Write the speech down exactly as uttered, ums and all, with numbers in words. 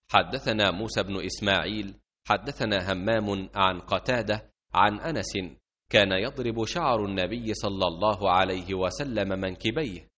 حدثنا موسى بن إسماعيل حدثنا همام عن قتادة عن أنس كان يضرب شعر النبي صلى الله عليه وسلم منكبيه